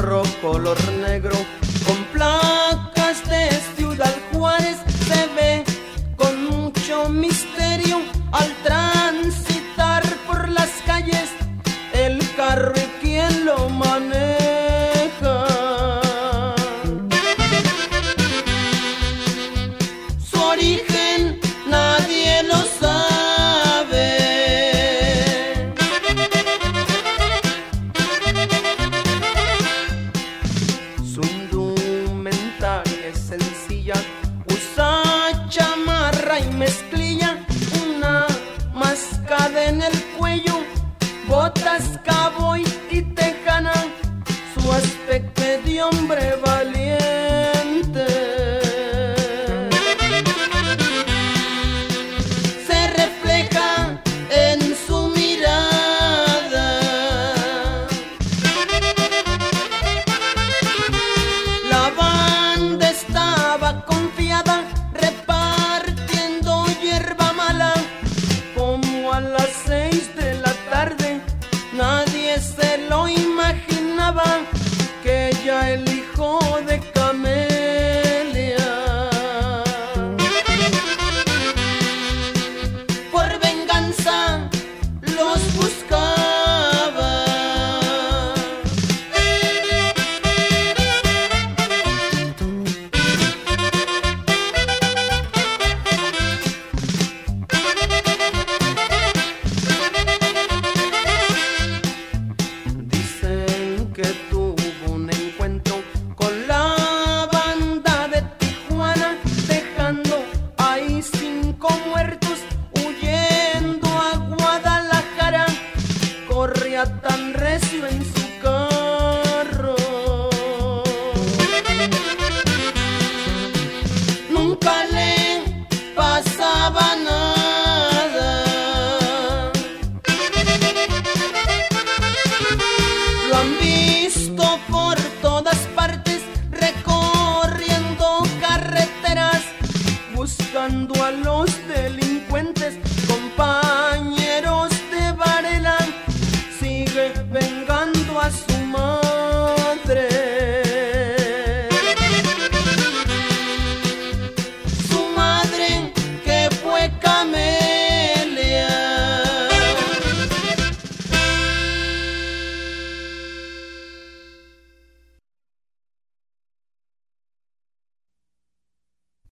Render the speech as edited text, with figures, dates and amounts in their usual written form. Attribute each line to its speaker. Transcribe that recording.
Speaker 1: carro color negro con placas de Ciudad Juárez. Se ve con mucho misterio al transitar por las calles el carro y quien lo maneja. Su origen nadie lo sabe. Su indumentaria es sencilla, usa chamarra y mezclilla, una máscara en el cuello, botas cowboy y tejana, su aspecto de hombre valiente.